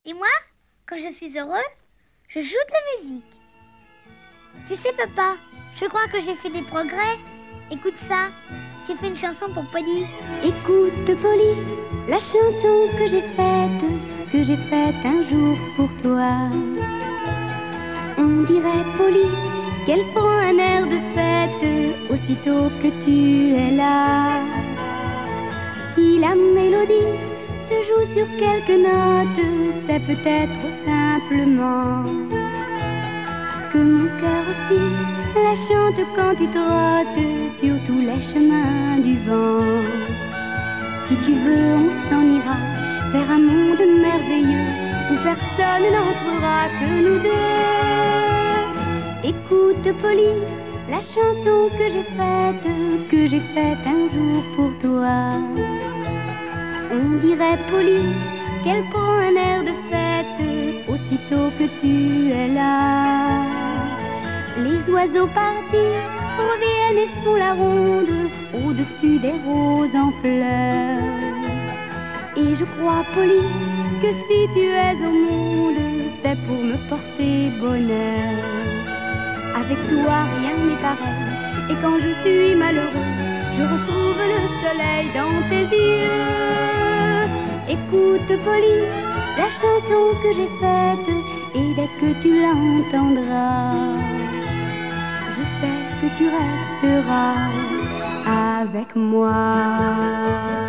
Et moi, quand je suis heureux, je joue de la musique. Tu sais, papa, je crois que j'ai fait des progrès. Écoute ça, j'ai fait une chanson pour Polly. Écoute Polly, la chanson que j'ai faite un jour pour toi. On dirait Polly qu'elle prend un air de fête aussitôt que tu es là. Si la mélodie se joue sur quelques notes, c'est peut-être simplement que mon cœur aussi la chante quand tu trottes sur tous les chemins du vent. Si tu veux, on s'en ira vers un monde merveilleux où personne n'entrera que nous deux. Écoute Polly, la chanson que j'ai faite un jour pour toi. On dirait Polly qu'elle prend un air de fête aussitôt que tu es là. Les oiseaux partis reviennent et font la ronde au-dessus des roses en fleurs. Et je crois, Polly, que si tu es au monde, c'est pour me porter bonheur. Avec toi, rien n'est pareil. Et quand je suis malheureux, je retrouve le soleil dans tes yeux. Écoute, Polly, la chanson que j'ai faite, et dès que tu l'entendras, je sais que tu resteras avec moi.